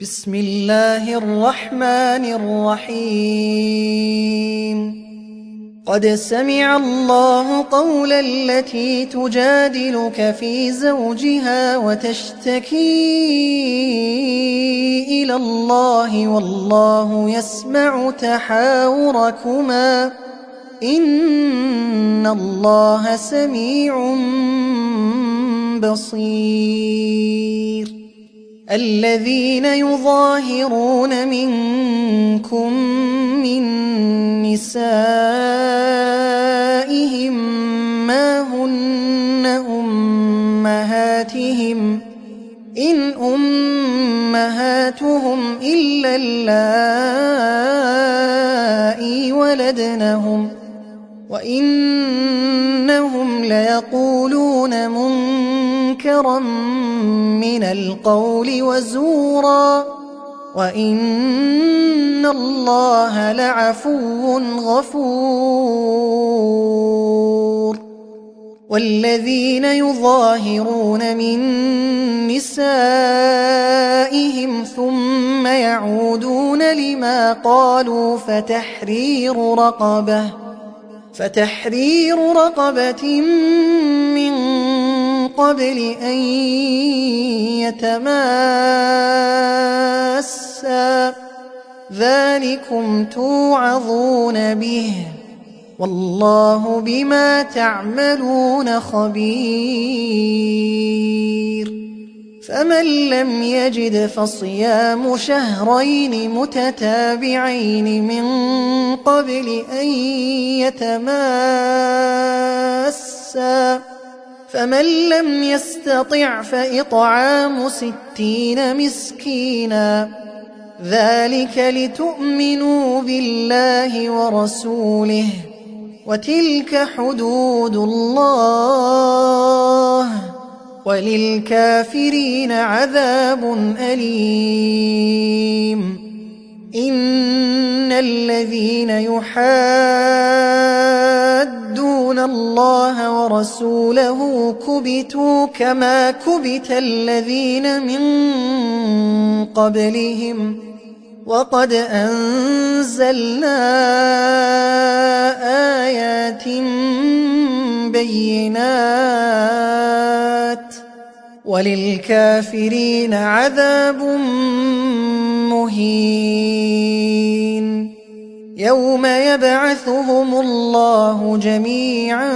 بسم الله الرحمن الرحيم. قد سمع الله قول التي تجادلك في زوجها وتشتكي إلى الله والله يسمع تحاوركما إن الله سميع بصير. الذين يظاهرون منكم من نسائهم ما هن أمهاتهم إن أمهاتهم إلا اللائي ولدنهم وإنهم ليقولون منكرا من القول وزورا وإن الله لعفو غفور. والذين يظاهرون من نسائهم ثم يعودون لما قالوا فتحرير رقبة من قبل أن يتماسا ذلكم توعظون به والله بما تعملون خبير. فمن لم يجد فصيام شهرين متتابعين من قبل أن يتماسا فمن لم يستطع فإطعام 60 مسكينا ذلك لتؤمنوا بالله ورسوله وتلك حدود الله وللكافرين عذاب أليم. إن الذين يحادون الله ورسوله كبتوا كما كبت الذين من قبلهم وقد أنزلنا آيات بينات وللكافرين عذاب مهين. يوم يبعثهم الله جميعا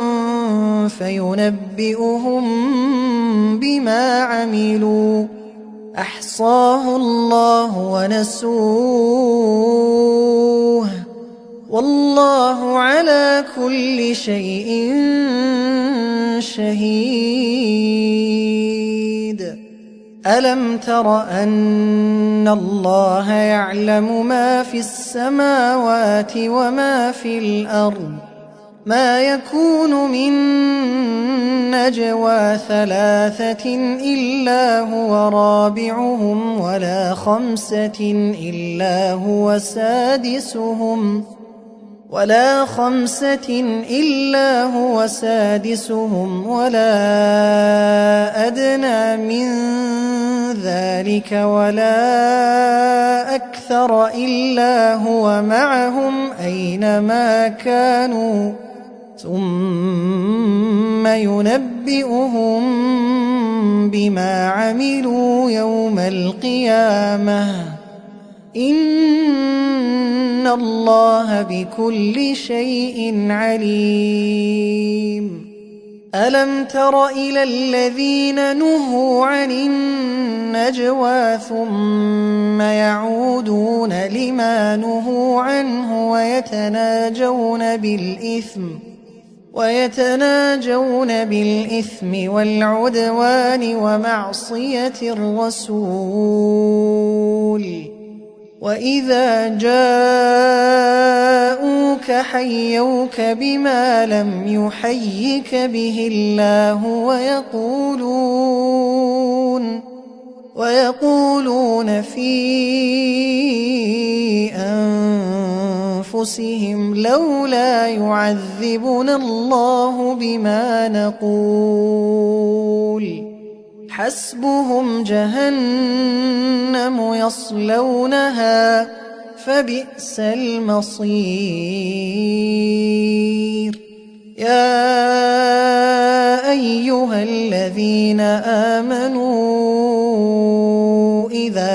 فينبئهم بما عملوا أحصاه الله ونسوه والله على كل شيء شهيد. ألم تر أن الله يعلم ما في السماوات وما في الأرض ما يكون من نجوى 3 إلا هو رابعهم ولا 5 إلا هو سادسهم ولا أدنى من ذلك ولا أكثر إلا هو معهم أينما كانوا ثم ينبئهم بما عملوا يوم القيامة إن الله بكل شيء عليم. ألم تر إلى الذين نهوا عن النجوى ثم يعودون لما نهوا عنه ويتناجون بالإثم والعدوان ومعصية الرسول وإذا جاءوك حيوك بما لم يحيك به الله ويقولون في أنفسهم لولا يعذبنا الله بما نقول حسبهم جهنم جهنم يصلونها فبئس المصير. يا أيها الذين آمنوا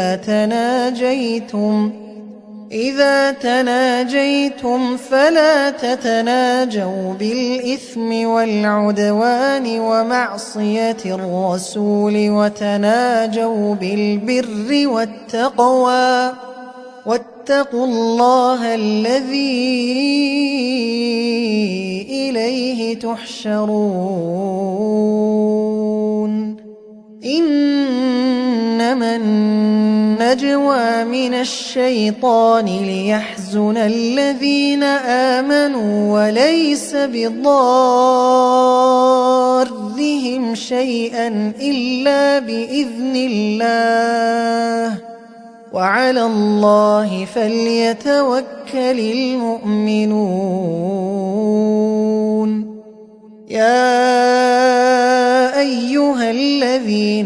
إذا تناجيتم فلا تتناجوا بالإثم والعدوان ومعصية الرسول، وتناجوا بالبر والتقوى، واتقوا الله الذي إليه تحشرون. إنما النجوى من الشيطان ليحزن الذين آمنوا وليس بضارهم شيئا إلا بإذن الله، وعلى الله فليتوكل المؤمنون. يا أيها الذين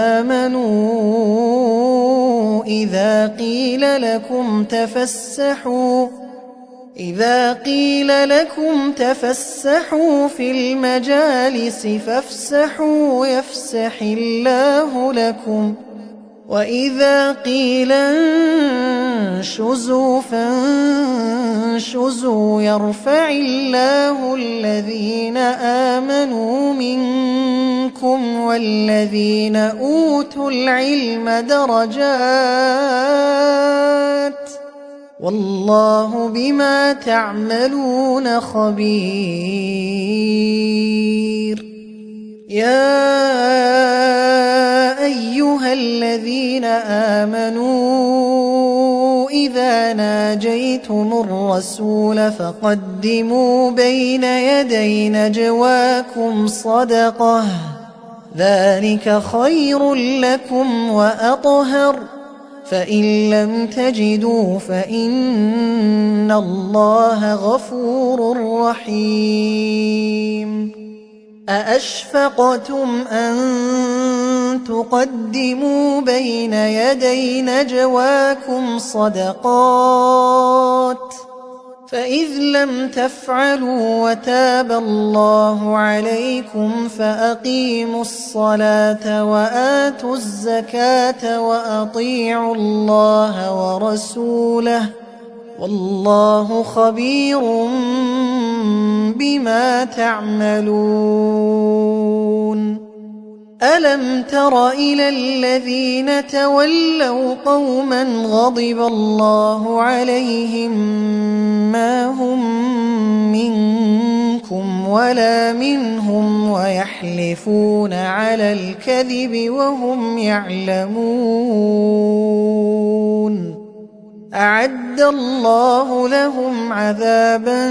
آمنوا إذا قيل لكم تفسحوا في المجالس فافسحوا يفسح الله لكم، وإذا قيل انشزوا فانشزوا يرفع الله الذين آمنوا منكم والذين أوتوا العلم درجات، والله بما تعملون خبير. يا أيها الذين آمنوا إذا ناجيتم الرسول فقدموا بين يدي نجواكم صدقة، ذلك خير لكم وأطهر، فإن لم تجدوا فإن الله غفور رحيم. أأشفقتم أن تقدموا بين يدي نجواكم صدقات، فإذ لم تفعلوا وتاب الله عليكم فأقيموا الصلاة وآتوا الزكاة وأطيعوا الله ورسوله، والله خبير بما تعملون. ألم تر إلى الذين تولوا قوما غضب الله عليهم ما هم منكم ولا منهم ويحلفون على الكذب وهم يعلمون، أعد الله لهم عذابا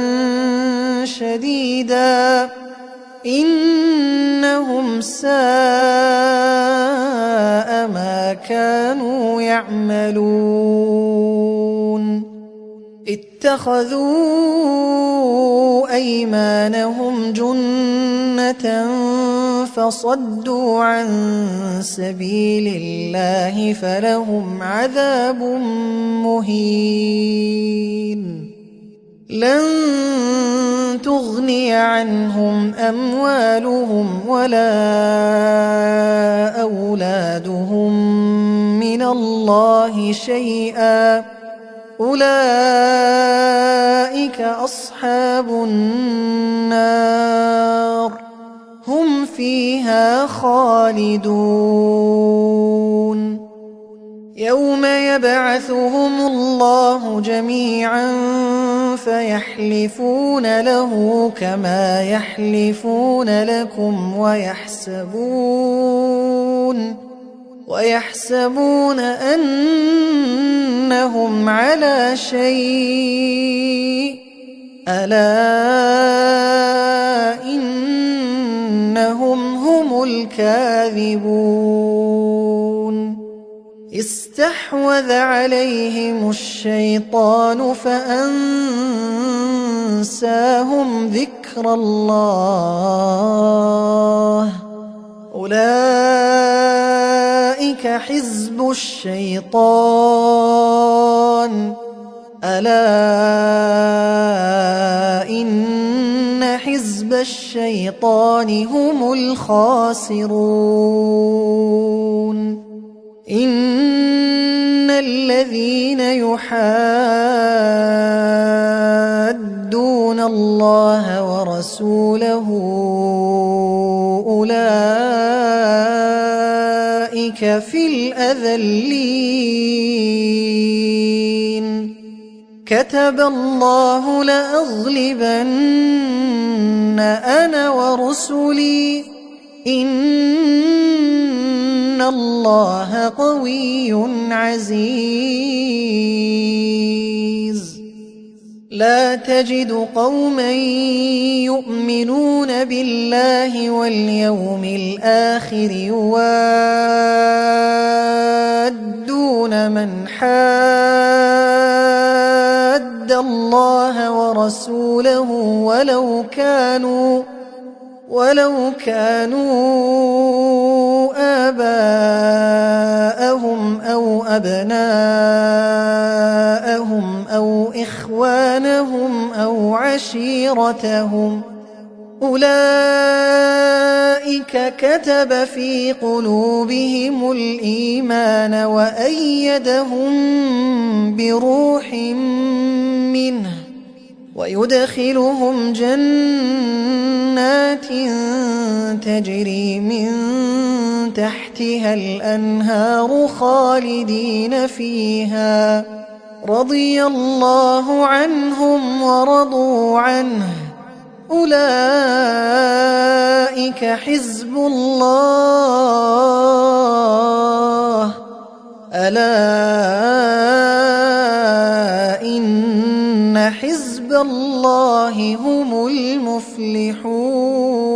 شديدا إنهم ساء ما كانوا يعملون. اتخذوا أيمانهم جنة فصدوا عن سبيل الله فلهم عذاب مهين. لن تغني عنهم أموالهم ولا أولادهم من الله شيئا، أولئك أصحاب النار هم فيها خالدون. يوم يبعثهم الله جميعا فيحلفون له كما يحلفون لكم ويحسبون أنهم على شيء، ألا إنهم هم الكاذبون. استحوذ عليهم الشيطان فأنساهم ذكر الله، أولئك أولئك حزب الشيطان ألا إن حزب الشيطان هم الخاسرون إن الذين يحادون الله ورسوله أولئك في الأذلين كتب الله لأغلبن أنا ورسلي إن الله قوي عزيز لا تجد قوما يؤمنون بالله واليوم الآخر يوادون من حاد الله ورسوله ولو كانوا آباءهم أو أبناءهم أو إخوانهم أو عشيرتهم أولئك كتب في قلوبهم الإيمان وأيدهم بروح منه ويدخلهم جنات تجري من تحتها الأنهار خالدين فيها رضي الله عنهم ورضوا عنه أولئك حزب الله ألا إن حزب الله هم المفلحون.